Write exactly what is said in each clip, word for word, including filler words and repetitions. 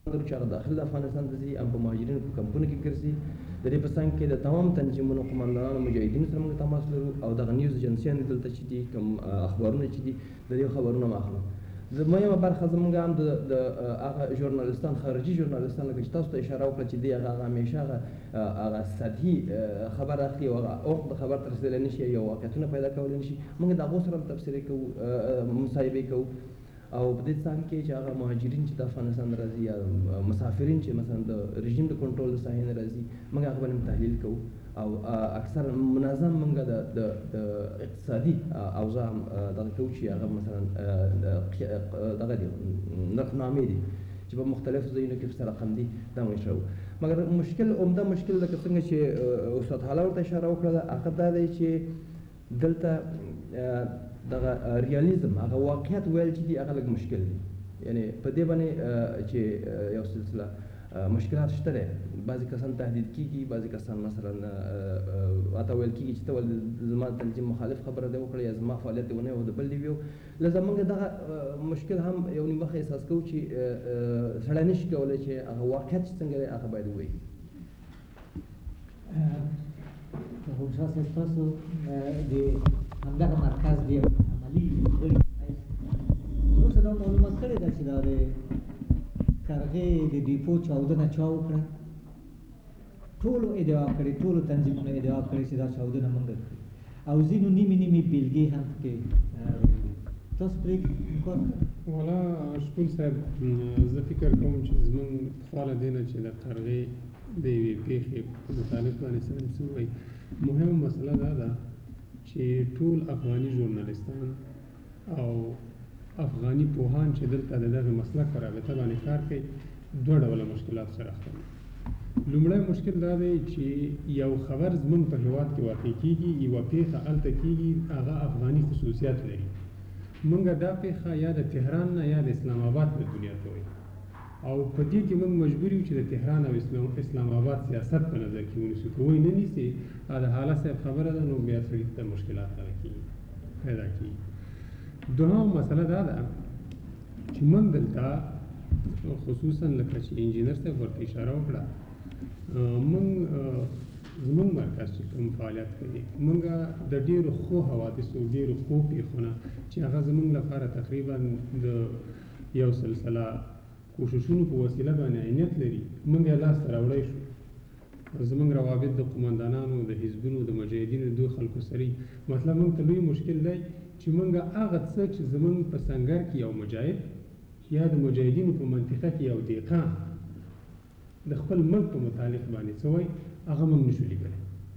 چې هغه داخل د افغانستان ته ځي هم په مهاجرینو په کمپونو کې ګرځي. د دې په څنګ کې د تمام تنظیمونو قماندانانو مجاهدینو سره موږ تماس لرو او دغه نیوز ایجنسیان دلته چې دي کوم اخبارونه چې دي د دې خبرونه هم اخلو. زموږ برخه زموږ هم د هغه ژورنالیستان خارجي ژورنالیستان لکه چې تاسو ته اشاره وکړه چې دی هغه همیشه هغه هغه سطحي خبر اخلي او هغه اوږد خبر ته رسېدلی نه شي یا واقعیتونه پیدا کولی نه شي. موږ د هغو سره هم تبصرې کوو، مصاحبې کوو او په دې څنګ کې چې هغه مهاجرین چې د افغانستان راځي یا مسافرین چې مثلا د رژیم د کنټرول د ساحې نه راځي موږ هغه باندې تحلیل کوو او اکثر منظم موږ د د اقتصادي اوضاع دغه کوو چې هغه مثلا دغه دي نرخنامې دي چې په مختلفو ځایونو کې ورسره رقم دي دا موږ شو. مګر مشکل عمده مشکل لکه څنګه چې استاد حاله ورته اشاره وکړه هغه دا دی چې دلته دغه ریالیزم هغه واقعیت ویل چې دي هغه لږ مشکل دي. یعنی په دې باندې چې یو سلسله مشکلات شته دی. بعضې کسان تهدید کېږي، بعضې کسان مثلا راته ویل کېږي چې ته ولې زما تنظیم مخالف خبره دې وکړه یا زما فعالیت دې ونه و د بل دې ویو. لذا موږ دغه مشکل هم یو نیم وخت احساس کوو چې سړی نه شي کولی چې هغه واقعیت چې څنګه دی هغه باید ووایي. خوشحال صاحب تاسو د همدغه مرکز د عملي غړي تاسو دا معلومات کړې ده چې دا د کرغې د ډیپو چاودنه چا وکړه؟ ټولو ادعا کړې، ټولو تنظیمونو ادعا کړې چې دا چاودنه موږ کړې او ځینو نیمې نیمې بیلګې هم پکې تاسو پرې کار کړی؟ والا شکول صاحب زه فکر کوم چې زموږ پخوا له دې نه چې د کرغې د یوې پېښې په متعلق باندې سره څه وایي، مهمه مسله دا ده چې ټول افغاني ژورنالیستان او افغاني پوهان چې دلته د دغه مسلک په رابطه باندې کار کوي دوه ډوله مشکلات سره اخته دي. لومړی مشکل دا دی چې یو خبر زموږ په هېواد کې واقع کېږي، یوه پېښه هلته کېږي، هغه افغاني خصوصیات لري. موږ دا پېښه یا د تهران نه یا د اسلام آباد په دنیا ته وایو او په دې کې موږ مجبور یو چې د تهران او اسلام آباد سیاست په نظر کې ونیسو. که وایي نه نیسي د حاله صاحب خبره ده نو بیا سړي ته مشکلات دغه کېږي پیدا کېږي. دوهم مسله دا ده چې موږ دلته خصوصا لکه چې انجینر صاحب ورته اشاره وکړه موږ زموږ مرکز چې کوم فعالیت کوي موږ د ډېرو ښو حوادثو ډېرو ښو پېښونه چې هغه زموږ لپاره تقریبا د یو سلسله کوششونو په وسیله باندې عینیت لري موږ یې لاسته راوړی شو. زموږ روابط د قماندانانو د حزبونو د مجاهدینو د دوی خلکو سره مطلب موږ ته لوی مشکل دی چې موږ هغه څه چې زموږ په سنګر کې یو مجاهد یا د مجاهدینو په منطقه کې یو دهقان د خپل ملک په متعلق باندې څه وایي هغه موږ نشو لیکلی.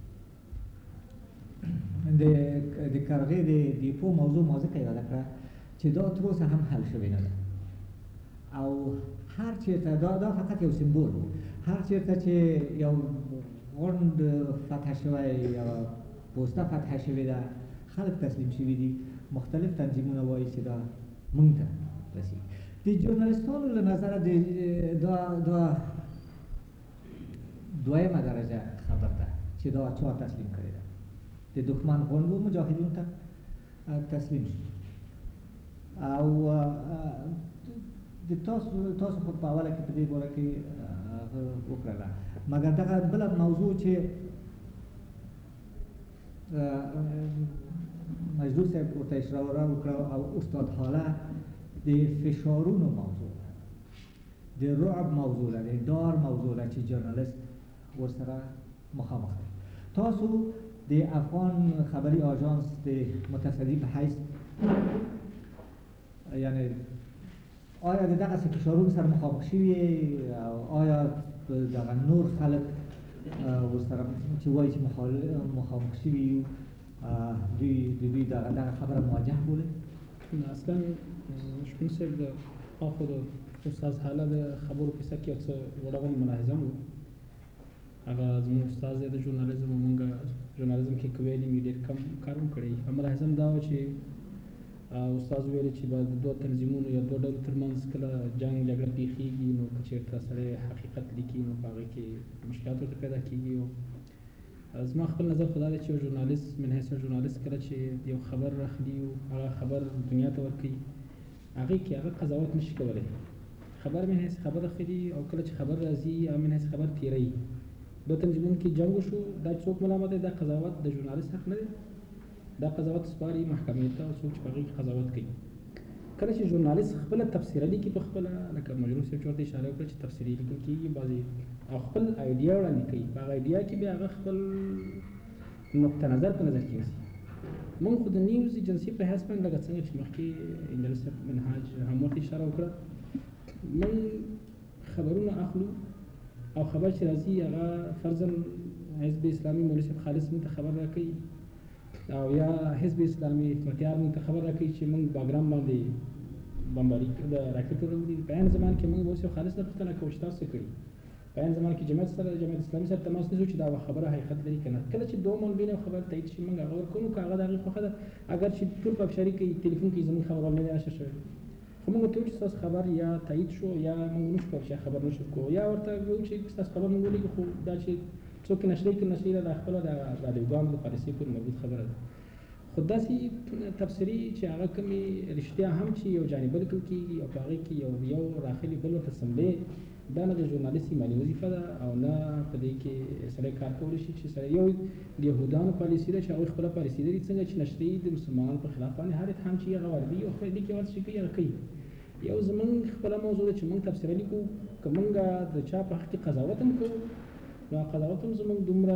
د کرغې د ډیپو موضوع ما ځکه یاده کړه چې دا تر اوسه هم حل شوې نه ده او هر چېرته دا دا فقط یو سمبول و. هر چېرته چې یو غونډ فتح شوی یا پوسته فتح شوې ده خلک تسلیم شوي دي، مختلف تنظیمونه وایي چې دا موږ ته رسېږي. د ژورنالیستانو له نظره دا دا دویمه درجه خبر ده چې دا چا تسلیم کړې ده. د دښمن غونډو مجاهدینو ته تسلیم شي او د تاسو تاسو خو په اوله کې په دې باره کې وکړله، مګر دغه بله موضوع چې مجدور صاحب ورته اشاره وکړه او استاد حاله د فشارونو موضوع ده، د رعب موضوع ده، د ډار موضوع ده چې ژورنالیست ورسره مخامخ دی. تاسو د افغان خبري آژانس د متصدی په حیث یعنی آیا د دغه فشارونو سره مخامخ شوي او آیا دغه نور خلک ورسره چې وایي چې مخامخ شوي یو دوی د دوی دغه خبره مواجه بولي؟ اصلا شپون صاحب د اخو د استاد حاله د خبرو کیسه کې یو څه وړه غونې ملاحظه مو هغه زموږ استاد دی د ژورنالیزم او مونږ ژورنالیزم کې کویلي مې ډېر کم کار هم کړی. ملاحظه هم دا وه چې استاد ویلي چې به د دوه تنظیمونو یا دوه ډلو ترمنځ کله جنګ جګړه پیښېږي نو که چېرته سړی حقیقت لیکي نو په هغې کې مشکلات ورته پیدا کېږي. او زما خپل نظر خو دا دی چې یو ژورنالیست من حیث یو ژورنالیست کله چې یو خبر راخلي او هغه خبر دنیا ته ورکوي هغې کې هغه قضاوت نشي کولی خبر من حیث خبر خري او کله چې خبر راځي او من حیث خبر تیری دو تنظیمونو کې جنگ وشو دا څوک ملامت دی دا قضاوت د ژورنالیست حق نه دی دا قضاوت سپاري محکمې ته او څوک چې په هغې کې قضاوت کوي کله چې ژورنالیست خپله تفسیره لیکي په خپله لکه مجروح صاحب چې ورته اشاره وکړه چې تفسیري لیکل کېږي بعضې او خپل آیډیا وړاندې کوي په هغه آیډیا کې بیا هغه خپل نقطه نظر په نظر کې نیسي موږ خو د نیوز ایجنسي په حیث باندې لکه څنګه چې مخکې انجینر صاحب منهاج هم ورته اشاره وکړه موږ خبرونه اخلو او خبر چې راځي هغه فرضاً حزب اسلامي مولوي صاحب خالص موږ ته خبر راکوي او یا حزب اسلامي حکمتیار موږ ته خبر راکوي چې موږ باګرام باندې بمباري د راکټو راوړي په عین زمان کې موږ مولوي صاحب خالص نه پوښتنه کوو چې تاسو څه کړي په عین زمان کې جماعت سره جماعت اسلامي سره تماس نیسو چې دا خبره حقیقت لري که نه کله چې دوه مولوي نه خبر تایید شي موږ هغه ورکوو که هغه د هغې خوښه ده اگر چې ټول پاکشاري کوي تلیفون کې زموږ خبر ولې نه راشي شوی خو موږ ورته وایو چې ستاسو خبر یا تایید شو یا موږ نشو کولی چې خبر نشو کوو یا ورته وایو چې ستاسو خبر موږ ولیکو خو دا چې څوک نشري کړي نشري دا خپله د راډیوګانو د پالیسۍ پورې مربوط خبره ده خو داسې تفسیري چې هغه کومې رښتیا هم چې یو جانبه لیکل کېږي او په هغې کې یو یو راخلي بل ورته سملې دا نه د ژورنالیست ایماني وظیفه ده او نه په دې کې سړی کار کولی شي چې سړی یو د یهودانو پالیسي ده چې هغوی خپله پالیسي لري څنګه چې نشري د مسلمانانو په خلاف باندې هر اتهام چې هغه واردوي او خپل دې کې ورته شي کوي هغه کوي یو زمونږ خپله موضوع ده چې موږ تفسیره لیکو که موږ د چا په حق کې قضاوت هم کوو نو قضاوت هم زموږ دومره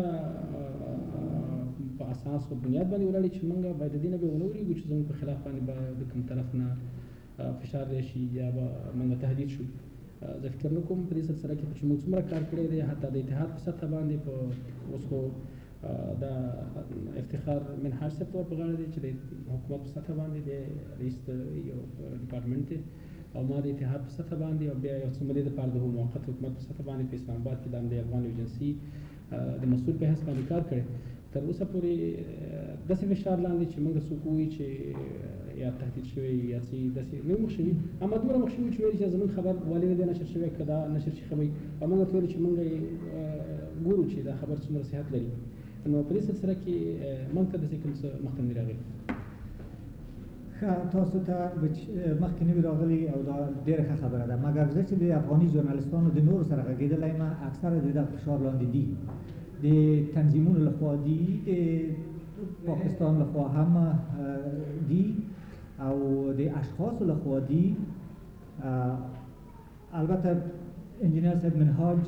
په اساس او بنیاد باندې ولاړ چې موږ باید د دې نه به ونه وریږو چې زموږ په خلاف باندې به د کوم طرف نه فشار راشي یا به موږ تهدید شو زه فکر نه کوم په دې سلسله کې چې موږ څومره کار کړی دی حتی د اتحاد په سطحه باندې په اوس خو دا افتخار منهاج صاحب ته ور په غاړه دی چې د حکومت په سطحه باندې د رئیس یو ډپارټمنټ دی او ما د اتحاد په سطحه باندې او بیا یو څه مودې دپاره د موقت حکومت په سطحه باندې په اسلام آباد کې د همدې افغان ایجنسي د مسؤل په حیث باندې کار کړی تر اوسه پورې داسې فشار لاندې چې موږ څوک ووایي چې یا تهدید شوی یا څه داسې نه مخ شوي اما دومره مخ شوي چې ویل چې زموږ خبر ولې نه دی نشر شوی که دا نشر شي ښه وي او موږ ورته ویلو چې موږ ګورو چې دا خبر څومره صحت لري نو په دې سلسله کې موږ ته داسې کوم څه مخته نه راغلي ښه تاسو ته مخکې نوي راغلي او دا ډېره ښه خبره ده مګر زه چې د افغاني ژورنالستانو د نورو سره غږېدلی یم اکثره د دغه فشار لاندې دي د تنظیمونو لخوا دي د پاکستان لخوا هم دي او د اشخاصو لخوا دي البته انجینر صاحب منهاج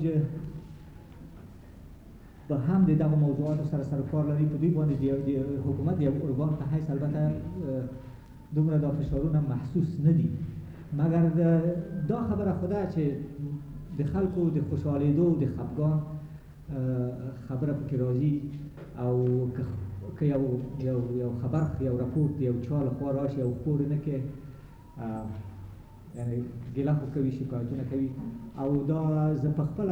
به هم د دغه موضوعاتو سره سر کار لري په دوی باندې د حکومت یو ارګان په حیث البته دومره دا فشارونه محسوس نه دي مګر دا خبره خو ده چې د خلکو د خوشحالېدو د خفګان خبره پکې راځي او که یو یو یو خبر یو راپورټ یو چا لخوا راشي او خپور نه کې یعنې ګیله خو کوي شکایتونه کوي او دا زه په خپله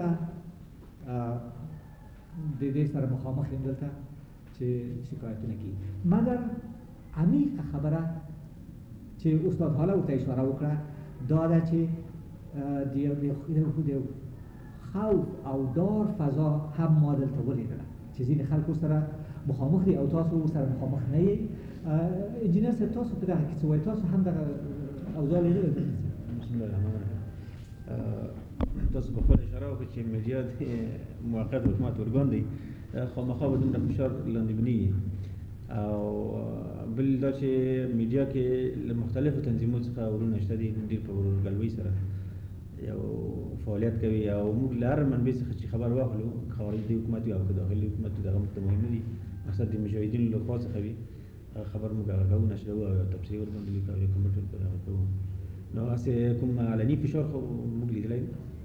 د دې سره مخامخ یم دلته چې شکایتونه کوي مګر عمیقه خبره چې استاد حالا ورته اشاره وکړه دا ده چې د خوف او ډار فضا هم ما دلته ولیدله چې ځینې خلکو سره مخامخ دي او تاسو ورسره مخامخ نه یې انجینر صاحب تاسو په دغه کې څه وایي تاسو هم دغه اوضاع لیدلې ده بسم الله الرحمن الرحیم تاسو په خپله اشاره وکړه چې میډیا د موقت حکومت ارګان دی خامخا به دومره فشار لاندې بنیږي او بل دا چې میډیا کې له مختلفو تنظیمونو څخه ورونه شته دي ډېر په ورورګلوۍ سره یو فعالیت کوي او موږ له هر منبع څخه چې خبر واخلو خارجي حکومت وي او که داخلي حکومت وي دغه موږ ته مهم نه دي مقصد د مجاهدینو له خوا څخه وي خبر موږ هغه کوو نشروو او تبصرې ورباندې لیکو او کومنټ ورپورې هغه کوو نو هسې کوم علني فشار خو موږ لیدلی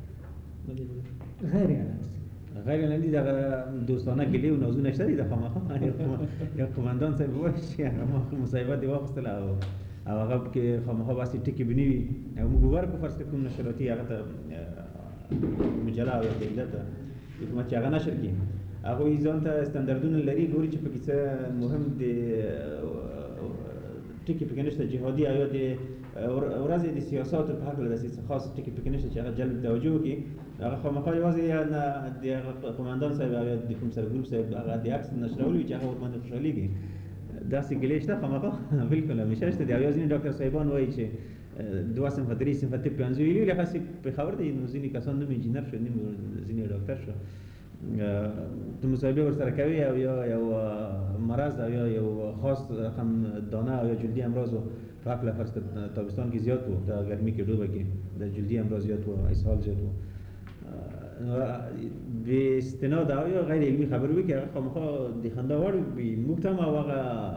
غیر علني غیر علني دغه دوستانه ګیلې او نازونه شته دي د خامخا یو قمندان صاحب وایي چې هغه ما مصاحبه دې واخیستله او او هغه کې خامخا باسي ټکي بني وي او موږ ورکو فرض کړو کوم نشراتي هغه ته مجله او جریده ته حکومت چې هغه نشر کړي هغوی ځان ته استانداردونه لري ګوري چې پکې څه مهم د ټکي پکې نشته جهادي او یا د ورځې د سیاستو په هکله داسې څه خاص ټکي پکې نشته چې هغه جلب توجه وکړي هغه خامخا یوازې د قمندان صاحب او یا د کوم سرګروپ صاحب هغه د عکس نشرول وي چې هغه ورباندې خوشحالېږي داسې ګیلې شته خامخا بالکل همیشه شته دي او یا ځینې ډاکټر صاحبان وایي چې دوه صنفه درې صنفه طب پنځه ویلي لکه هسې پېښور دی نو ځینې کسان نوم انجینر شو نیم ځینې ډاکټر شو ته مصاحبه ورسره کوي او یا یو مرض او یا یو خاص رقم دانه او یا جلدي امراض په هکله فرض کړه تابستان کې زیات و د ګرمي کې ډوبه کې د جلدي امراض زیات و اسهال زیات و به استناد او یا غیر علمي خبرې وکړي هغه خامخا د خندا وړ وي موږ ته هم هغه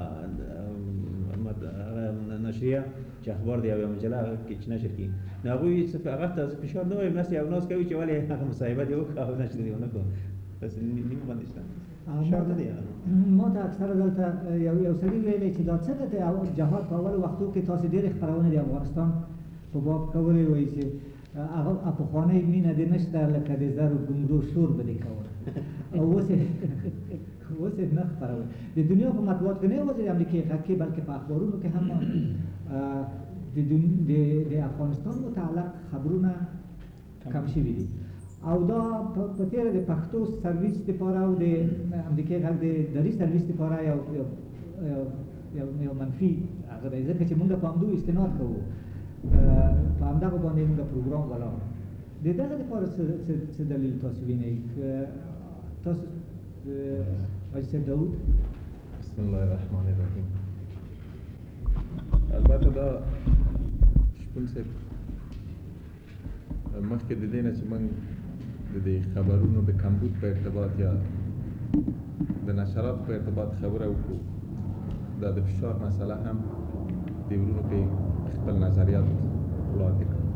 نشریه چې اخبار دی او یا مجله کې چې نشر کړي نو هغوی څه هغه ته فشار نه وایم ناست یو ناست کوي چې ولې هغه مصاحبه دی وکړه او نشر دی ونه کړو بس نیم باندې شته فشار نه دی ما ته اکثره دلته یو یو سړي ویلی چې دا څنګه د جهاد په اولو وختو کې تاسې ډېرې خپرونې د افغانستان په باب کولې وایي چې هغه پخوانۍ مینه دې نشته لکه د زرو ګمرو شور به دې کول او اوس یې اوس یې نه خپروي د دنیا په مطبوعاتو کې نه یوازې د امریکې غږ کې بلکې په اخبارونو کې هم د افغانستان متعلق خبرونه کم شوي دي او دا په تېره د پښتو سرویس دپاره او د امریکې غږ د دري سرویس دپاره یو یو منفي هغه دی ځکه چې موږ په همدو استناد کوو په همدغه باندې موږ پروګرام ولاړ د دغه دپاره څه دلیل تاسو وینئ تاسو حاجي صاحب داود بسم الله الرحمن الرحیم البته دا شپون صاحب مخکې د دې نه چې موږ د دې خبرونو د کمبود په ارتباط یا د نشرات په ارتباط خبره وکړو دا د فشار مسله هم د ورونو کې خپل نظریات وړاندې کړو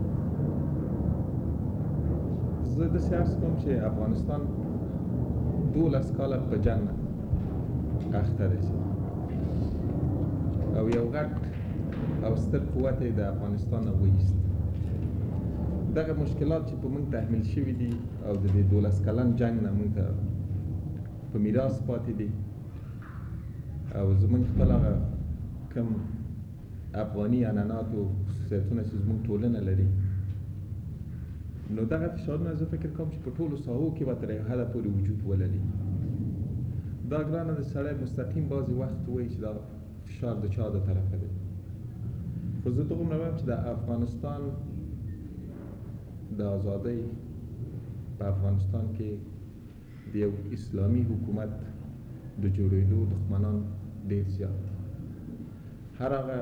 زه داسې عرض کوم چې افغانستان دولس کاله په جنګ اخته دی او یو غټ او ستر قوت یې د افغانستان نه وایست دغه مشکلات چې په موږ تحمیل شوي دي او د دې دولس کلن جنګ نه موږ ته په میراث پاتې دي او زموږ خپل هغه کوم افغاني عنعنات او خصوصیتونه چې زموږ ټولنه لري نو دغه فشارونه زه فکر کوم چې په ټولو ساحو کې به تر یو حده پورې وجود ولري دا ګرانه د سړی مستقیم بعضې وخت وایي چې دا فشار د چا د طرفه دی خو زه دومره وایم چې د افغانستان د ازادۍ په افغانستان کې د یو اسلامي حکومت د جوړېدو دښمنان ډېر زیات هر هغه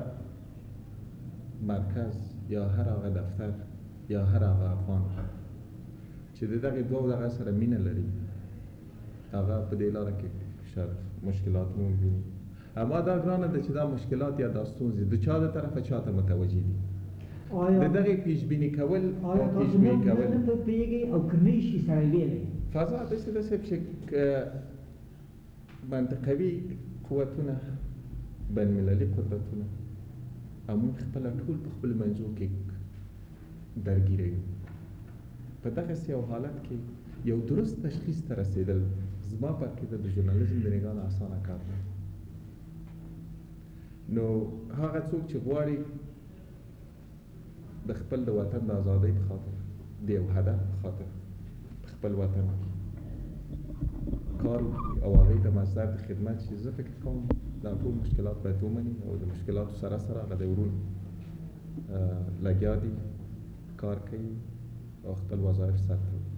مرکز یا هر هغه دفتر یا هر هغه افغان چې د دغې دوو دغه سره مینه لري هغه په دې لاره کې شر مشکلات مو ویني اما دا ګرانه ده چې دا مشکلات یا دا ستونزې د چا د طرفه چا ته متوجه دي د دغې پیشبیني کول او پیشبیني کول نه پوهېږي او که نه شي سړی ویلی فضا داسې ده صاحب چې منطقوي قوتونه بین المللي قدرتونه او موږ خپله ټول په خپلو منځو کې درګیره یو په دغسې یو حالت کې یو درست تشخیص ته رسېدل زما په عقیده د ژورنالیزم د نګاه نه اسانه کار دی نو هغه څوک چې غواړي د خپل د وطن د ازادۍ په خاطر د یو هدف په خاطر خپل وطن کار او هغې ته مصدر د خدمت شي زه فکر کوم دا ټول مشکلات باید ومني او د مشکلاتو سره سره هغه د ورونو لګیا دي کار کوي او خپل وظایف سرته وړي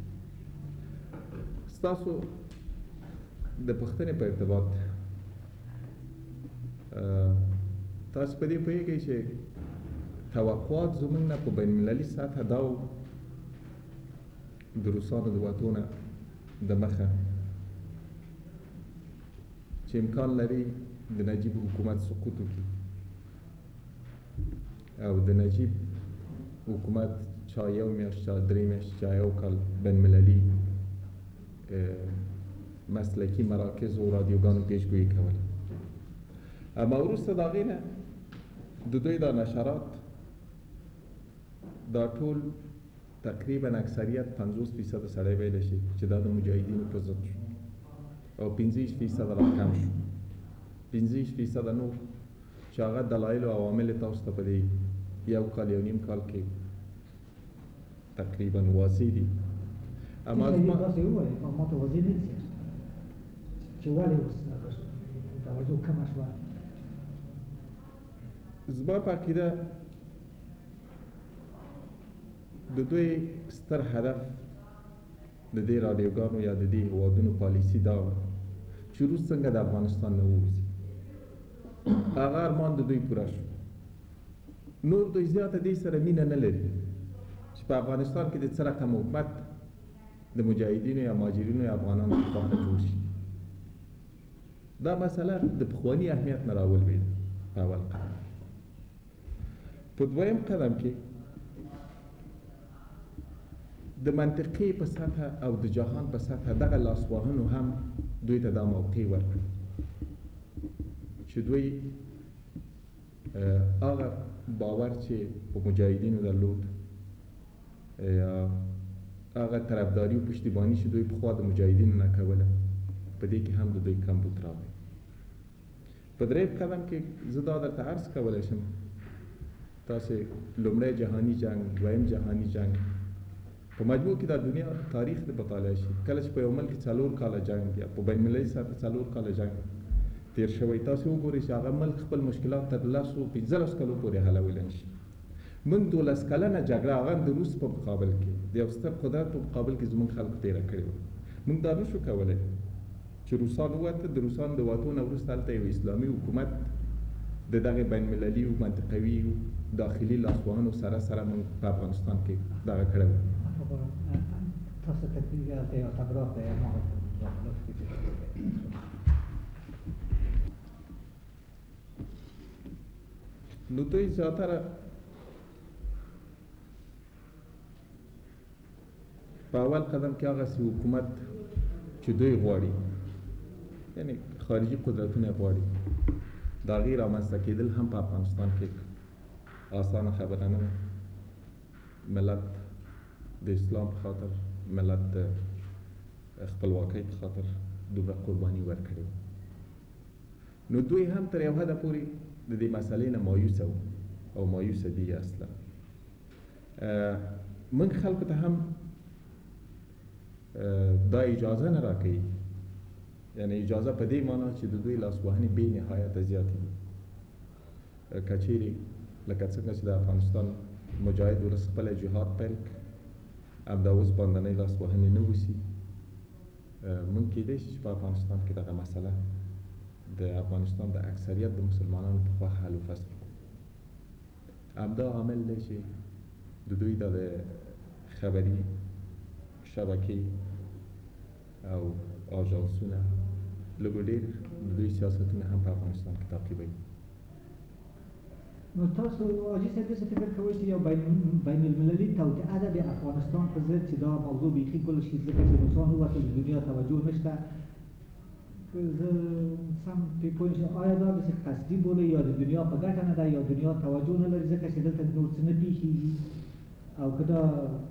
ستاسو د پوښتنې په ارتباط تاسو په دې پوهېږئ چې توقعات زموږ نه په بین المللي سطحه دا و د روسانو د وتو نه د مخه چې امکان لري د نجیب حکومت سقوط وکړي او د نجیب حکومت چا یو میاشت چا درې میاشت چا یو کال بین المللي مسلکي مراکز او رادیوګانو پیشګویي کوله اما وروسته د هغې نه د دوی دا نشرات دا ټول تقریبا اکثریت پنځوس فیصده سړی ویلی شي چې دا د مجاهدینو په ضد شو او پنځه ویشت فیصده را کم شو پنځه ویشت فیصده نور چې هغه دلایل او عوامل تاسو ته په دې یو کال یو نیم کال کې تقریبا واضح دي اما زما تاسو ووایئ او ما ته واضح نه دي چې ولې اوس توجه کمه شوه زما په عقیده د دوی ستر هدف د دې رادیوګانو یا د دې هیوادونو پالیسي دا وه چې روس څنګه د افغانستان نه ووځي. هغه ارمان د دوی پوره شو. نور دوی زیاته دې سره مینه نه لري چې په افغانستان کې د څه رقم حکومت د مجاهدینو یا مهاجرینو یا افغانانو په خوا جوړ شي. دا مسله د پخواني اهمیت نه راولوېده په اول قدم. په دویم قدم کې د منطقې په سطحه او د جهان په سطحه دغه لاسوهنو هم دوی ته دا موقع ورکړه چې دوی هغه باور چې په مجاهدینو درلود یا هغه طرفداري او پشتیباني چې دوی پخوا د مجاهدینو نه کوله په دې کې هم د دوی کمبود راغی. په درېیم قدم کې زه دا درته عرض کولی شم تاسې لومړی جهاني جنګ، دویم جهاني جنګ په مجموع کې د دنیا تاریخ د مطالعه شي. کله چې په یو ملک څلور کاله جنګ یا په بین المللي سطحه څلور کاله جنګ تیر شوی، تاسې وګورئ چې هغه ملک خپل مشکلات تر لسو پنځلسو کالو پورې حلولی نشي. موږ دولس کلنه جګړه هغه د روس په مقابل کې د یو ستر قدرت په مقابل کې زموږ خلکو تېره کړې وه. موږ دا نشو کولی چې روسان ووته، د روسانو د وتو نه وروسته هلته یو اسلامي حکومت د دغه بین المللي او منطقوي او داخلي لاسوهنو سره سره موږ په افغانستان کې دغه کړی وه. تاسو تکلیف یا تبراه یا ما نو دوی زیاتره په اول قدم کې هغه سي حکومت چې دوی غواړي، یعنی خارجي قدرتونه غواړي، د هغې رامنځته کېدل هم په افغانستان کې اسانه خبره نه ده. ملت د اسلام په خاطر، ملت د خپلواکۍ په خاطر دومره قرباني ورکړې وه. نو دوی هم تر یو حده پورې د دې مسئلې نه مایوسه وو او مایوسه دي اصلا. موږ خلکو ته هم دا اجازه نه راکوي، یعنی اجازه په دې معنا چې د دوی لاسوهنې بې نهایته زیاتې دي. که چیرې لکه څنګه چې د افغانستان مجاهد ولس خپله جهاد پیل کړ، همدا اوس باندنۍ لاسوهنې نه وسي، موږ کېدای شي چې په افغانستان کې دغه مسله د افغانستان د اکثریت د مسلمانانو په خوا حل و فصل کړو. همدا عامل دی چې د دوی د خبري شبکې او آژانسونه لږ ډېر د دوی سیاستونه هم په افغانستان کې تعقیبوي. نو تاسو حاجي صاحب داسې فکر کوئ چې یو بین المللي توطئه ده د افغانستان په ضد چې دا موضوع بیخي ګل شي ځکه چې روسان ووتل د دنیا توجه نشته. زه سم پرې پوه نشم آیا دا داسې قصدي بولئ یا د دنیا په ګټه نه ده یا دنیا توجه نه لري ځکه چې دلته نور څه نه پېښېږي او که دا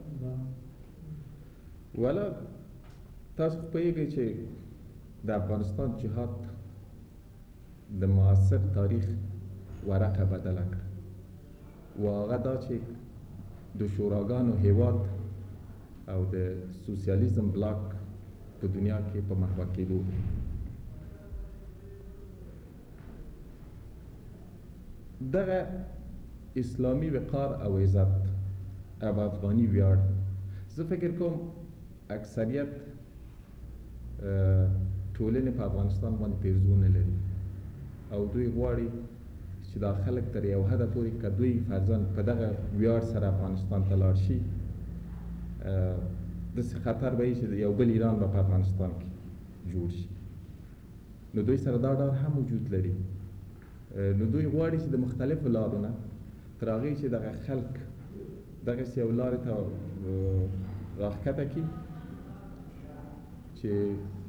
ولا تاسو پوهېږئ چې د افغانستان جهاد د معاصر تاریخ ورقه بدله کړه و هغه دا چې د شوراګانو هیواد او د سوسیالیزم بلاک په دنیا کې په محوه کېدو. دغه اسلامي وقار او عزت او افغاني ویاړ زه فکر کوم اکثریت ټولنې په افغانستان باندې پیرزو نه لري او دوی غواړي چې دا خلک تر یو حده پورې که دوی فرضاً په دغه ویاړ سره افغانستان ته لاړ شي، داسې خطر به وي چې یو بل ایران به په افغانستان کې جوړ شي. نو دوی سره دا ډار هم وجود لري. نو دوی غواړي چې د مختلفو لارو نه تر هغې چې دغه خلک دغسې یو لارې ته راښکته کړي چې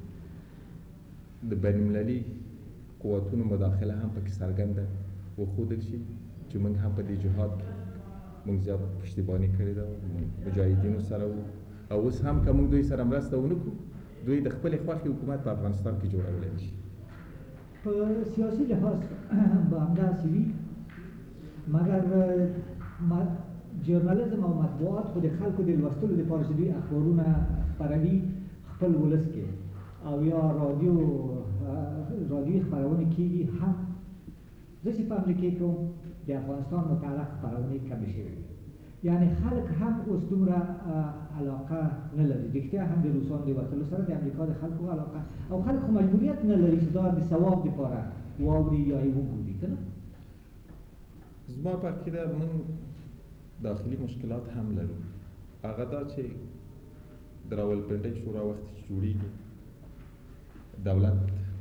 د بین المللي قوتونو مداخله هم پکې څرګنده وښودل شي چې موږ هم په دې جهاد کې موږ زیات پشتیباني کړې ده، مجاهدینو سره وو او اوس هم که موږ دوی سره مرسته ونه کړو، دوی د خپلې خوښې حکومت په افغانستان کې جوړولی شي. په سیاسي لحاظ به همداسې وي، مګر ژورنالیزم او مطبوعات خو د خلکو د لوستلو دپاره چې دوی اخبارونه خپروي خپل ولس کې او یا رادیو رادیوي خپرونې کېږي، هم زه چې په امریکې کې وم د افغانستان متعلق خپرونې کمې شوې وې. یعنی خلق هم اوس دومره علاقه نه لري رښتیا هم د روسانو د وتلو سره د امریکا د خلکو علاقه او خلک خو مجبوریت نه لري چې دا د ثواب دپاره واوري یا یې وګوري که نه. زما په عقیده من داخلي مشکلات هم لرو. هغه دا چې د راولپنډۍ شورا وخت چې جوړېږي دولت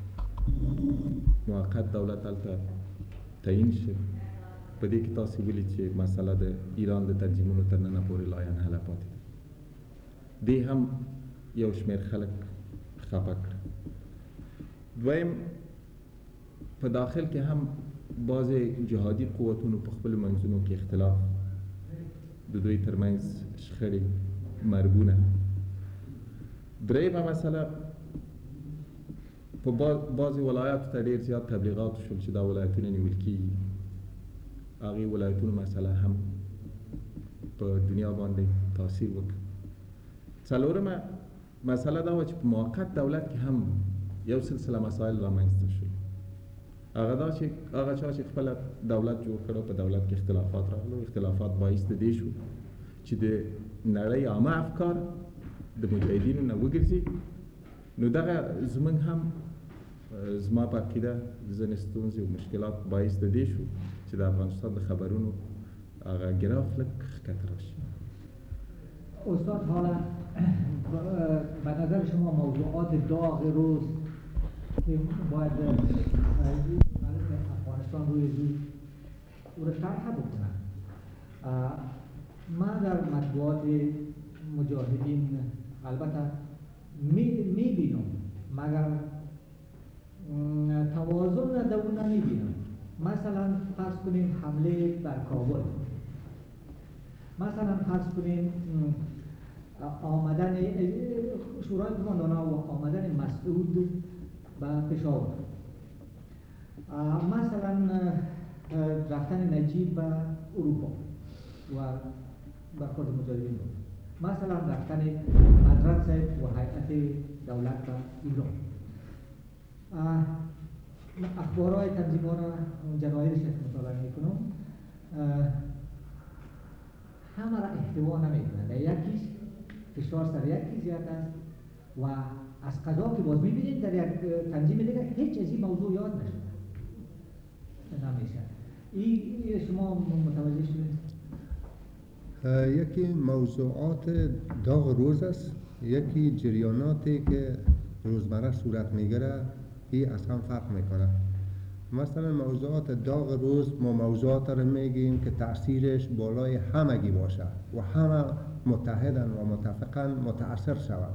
موقت دولت هلته تعیین شي. په دې کې تاسو ویلي چې مسله د ایران د تنظیمونو تر ننه پورې لا انحله پاتې ده. دې هم یو شمېر خلک خفه کړه. دویم په داخل کې هم بعضې جهادي قوتونو په خپلو منځونو کې اختلاف، د دوی ترمنځ شخړې مرګونه. درېیمه مسله په بعضې ولایاتو ته ډېر زیات تبلیغات شول چې دا ولایتونه نیول کېږي. هغې ولایتونو مسله هم په دنیا باندې تاثیر وکړ. څلورمه مسله دا وه چې په موقت دولت کې هم یو سلسله مسایل رامنځته شول. هغه دا چې هغه چا چې خپله دولت جوړ کړ په دولت کې اختلافات راغلو. اختلافات باعث د دې شو چې د نړۍ عامه افکار د مجاهدینو نه وګرځي. نو دغه زموږ هم زما په عقیده ځینې ستونزې او مشکلات باعث د دې شو چې د افغانستان د خبرونو هغه ګراف لږ ښکته راشي. استاد حالا به نظر شما موضوعات داغ روز که باید افغانستان روی زود او را طرح بکنن. من در مطبوعات مجاهدین البته میبینم مگر توازن در اون نمیبینم. مثلا فرض کنیم حمله بر کابل، مثلا فرض کنیم آمدن شورای قماندانان و آمدن مسعود به پشاور، مثلا رفتن نجیب به اروپا و برخورد مجاهدین بود، مثلا رفتن حضرت صاحب و هیئت دولت به ایران. اخبارهای تنظیم‌ها جنایرش مطالعه میکنم، همه را احتوا نمیکنند. یکیش فشار سر یکی زیاد است و از قضا که باز میبینید در یک تنظیم دیگه هیچ از این موضوع یاد نشده نمیشه. این شما متوجه شدید؟ یکی موضوعات داغ روز است، یکی جریاناتی که روزمره صورت میگیره. این از هم فرق میکنه. مثلا موضوعات داغ روز ما موضوعات رو میگیم که تأثیرش بالای همگی باشه و همه متحدن و متفقن متأثر شوند.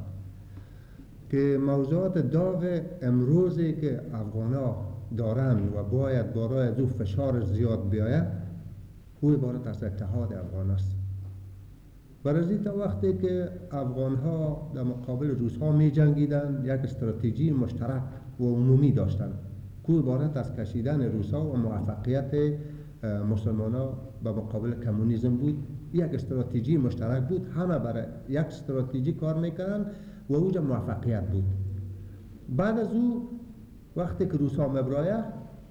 که موضوعات داغ امروزی که افغانا دارن و باید برای از او فشار زیاد بیاید، او عبارت از اتحاد افغان است. برای تا وقتی که افغان ها در مقابل روس ها می جنگیدن، یک استراتژی مشترک و عمومی داشتند که عبارت از کشیدن روس ها و موفقیت مسلمان ها به مقابل کمونیسم بود. یک استراتژی مشترک بود، همه برای یک استراتژی کار میکردن و اوجا موفقیت بود. بعد از او وقتی که روس ها مبرایه،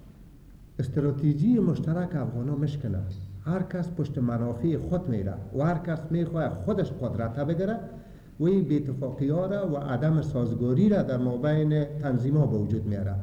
استراتژی مشترک افغان ها مشکنه. هر کس پشت منافع خود میره و هر کس میخواه خودش قدرت بگیره و این بی‌اتفاقی ها را و عدم سازگاری را در مابین تنظیم ها به وجود میاره.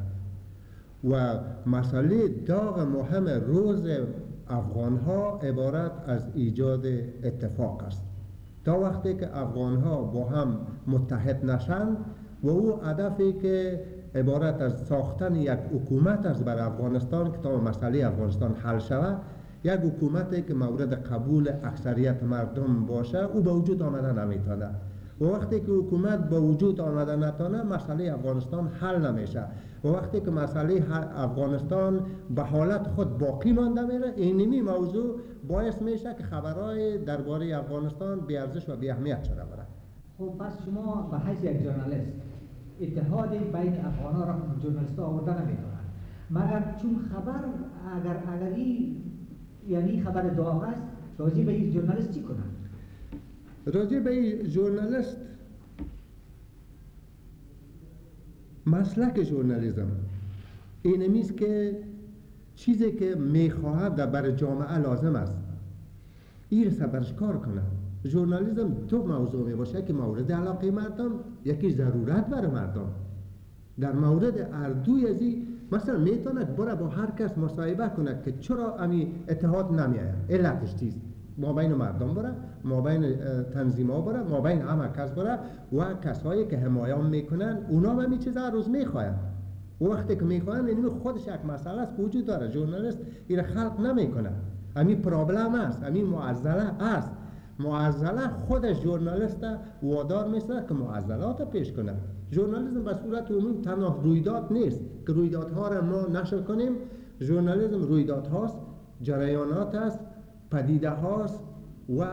و مسئله داغ مهم روز افغان ها عبارت از ایجاد اتفاق است. تا وقتی که افغان ها با هم متحد نشند و او هدفی که عبارت از ساختن یک حکومت است بر افغانستان که تا مسئله افغانستان حل شود، یک حکومتی که مورد قبول اکثریت مردم باشه، او به وجود آمده نمیتونه. و وقتی که حکومت به وجود آمده نتونه، مسئله افغانستان حل نمیشه. و وقتی که مسئله افغانستان به حالت خود باقی مانده میره، اینمی موضوع باعث میشه که خبرهای درباره افغانستان بی ارزش و بی اهمیت شده بره. خب پس شما به حیث یک ژورنالیست اتحاد بین افغان‌ها را ژورنالیست‌ها آورده نمی‌دونن، مگر چون خبر اگر اگر این یعنی خبر داغ است، راجع به این ژورنالیست چی کنن؟ راجع به این ژورنالیست مسلک ژورنالیسم اینمیست که چیزی که میخواهد در بر جامعه لازم است این سبرش کار کنه. ژورنالیسم دو موضوع می باشه که مورد علاقه مردم، یکی ضرورت برای مردم. در مورد هر دوی از این مثلا میتونه بره با هر کس مصاحبه کنه که چرا امی اتحاد نمیآید، علتش چیست؟ ما بین مردم بره، ما بین تنظیم‌ها بره، ما بین همه کس بره و کسایی که حمایت میکنن اونا هم این چیزا روز میخواین. وقتی که میخواین این خودش یک مسئله است وجود داره. ژورنالیست این خلق نمیکنه. امی پرابلم است، امی معضله است. معضله خودش ژورنالیست وادار میسه که معضلات پیش کنه. ژورنالیسم به صورت عمومی تنها رویداد نیست که رویدادها را ما نشر کنیم. ژورنالیسم رویداد هاست، جریانات است، پدیده هاست و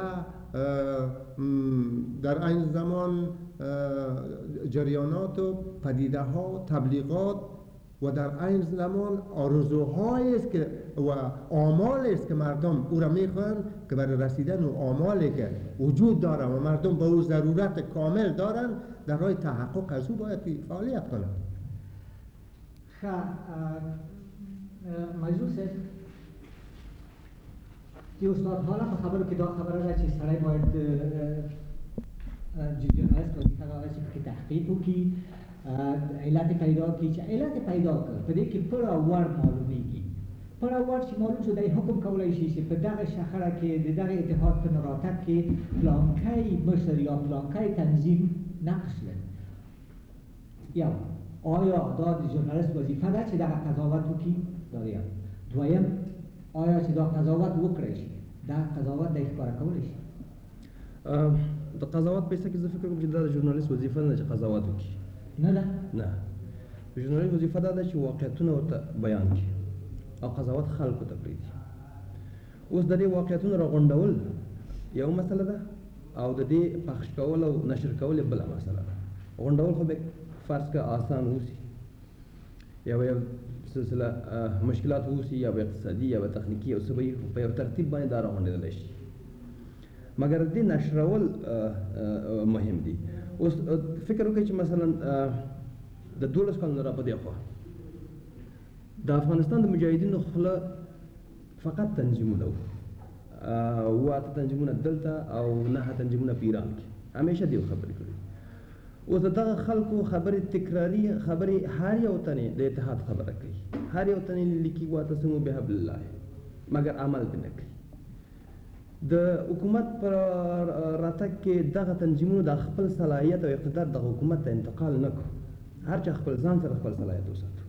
در این زمان جریانات و پدیده ها، تبلیغات و در این زمان آرزوهایی است که و آمالی است که مردم او را میخواهند که برای رسیدن و آمالی که وجود داره و مردم به او ضرورت کامل دارند در راه تحقق از او باید فعالیت کنند. مجلس که استاد حالا په خبرو کې دا خبره ده چې سړی باید ژورنالیست وظیفه داره چې پکې تحقیق وکړي، علت پیدا کړي. چې علت پیدا کړ په دې کې پړه وړ معلومیږي. پړه وړ چې معلوم شو دی حکم کولی شي چې په دغه شخړه کې د دغه اتحاد په نراتب کې فلانکی مشر یا فلانکی تنظیم نقش لري. یو آیا دا د ژورنالیست وظیفه ده چې دغه قضاوت وکړي؟ دا یو. دویم آیا چې دا قضاوت وکړی شي، دا قضاوت دی ښکاره کولی شي؟ د قضاوت په حصه کې زه فکر کوم چې دا د ژورنالیست وظیفه نه ده چې قضاوت وکړي. نه ده؟ نه. د ژورنالیست وظیفه دا ده چې واقعیتونه ورته بیان کړي او قضاوت خلکو ته پرېږدي. اوس د دې واقعیتونو راغونډول یو مسله ده او د دې پخش کول او نشر کول بله مسله ده. غونډول خو به فرض که آسان اوسي یا به یو سلسله مشکلات اوسي یا به اقتصادي یا به تخنیکي او څه به په یو ترتیب باندې دا راغونډېدلی شي، مګر د دې نشرول مهم دي. اوس فکر وکړئ چې مثلا د دولس کلونو را په دې خوا د افغانستان د مجاهدینو خوله فقط تنظیمونه وو، اووه اته تنظیمونه دلته او نهه تنظیمونه په ایران کې، همیشه دې خبرې کړي. اوس د دغه خلکو خبرې تکراري خبرې هر یو تنې د اتحاد خبره کوي، هر یو تنې لیکي واعتصموا بحبل الله، مګر عمل به نه کوي. د حکومت پر راتګ کې دغه تنظیمونو د خپل صلاحیت او اقتدار د حکومت ته انتقال نه کړو، هر چا خپل ځان سره خپل صلاحیت وساتو.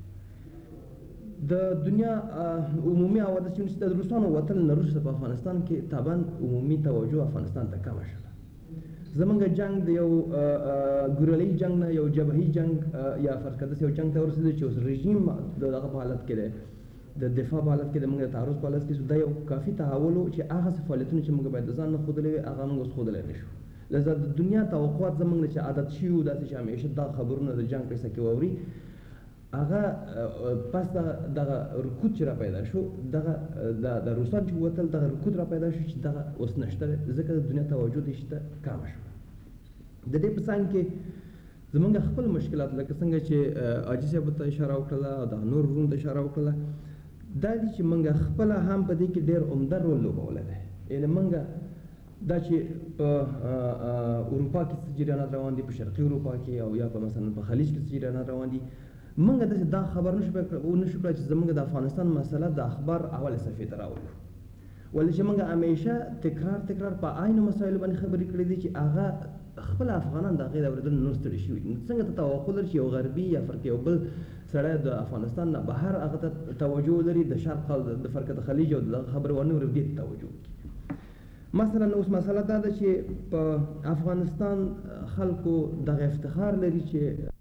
د دنیا عمومي حوادث چې د روسانو وتل نه وروسته په افغانستان کې طبعا عمومي توجه افغانستان ته کمه شوه. زمونږ جنگ د یو ګورلي جنگ نه یو جبهي جنگ یا فرض کړه داسې یو جنگ ته ورسېدو چې اوس رژیم د دغه په حالت کې دی، د دفاع په حالت کې د موږ د تعرض په حالت کې دا یو کافي تحول و چې هغه څه فعالیتونه چې موږ باید د ځان نه ښودلی وي هغه موږ اوس ښودلی نه شو. لذا د دنیا توقعات زموږ نه چې عادت شوي وو داسې چې همیشه دا خبرونه د جنګ په حصه کې واوري، هغه پس دغه رکود چې را پیدا شو، دغه د روسان چې ووتل دغه رکود را پیدا شو چې دغه اوس نشته، ځکه د دنیا توجه دې شته کمه شوه. د دې په څنګ کې زمونږ خپل مشکلات لکه څنګه چې حاجي صاحب ته اشاره وکړله او دغه نور وروڼو ته اشاره وکړله، دا دي چې موږ خپله هم په دې کې ډېر عمده رول لوبولی دی. یعنې موږ دا چې په اروپا کې څه جریانات روان دي، په شرقي اروپا کې او یا په مثلا په خلیج کې څه جریانات روان دي، موږ داسې دا خبر نشو نشو کړی چې زموږ د افغانستان مسله د اخبار اولې صفحې ته راوړو، ولې چې موږ همیشه تکرار تکرار په عینو مسایلو باندې خبرې کړې دي چې هغه خپل افغانان د هغې د اورېدلو نور ستړي شوي دي. څنګه ته توقع لري چې یو غربي یا فرق یو بل سړی د افغانستان نه بهر هغه ته توجه ولري، د شرق د فرقه د خلیج او دغه خبرې ونه اوري، دې ته توجه وکړي. مثلا اوس مسله دا ده چې په افغانستان خلکو دغه افتخار لري چې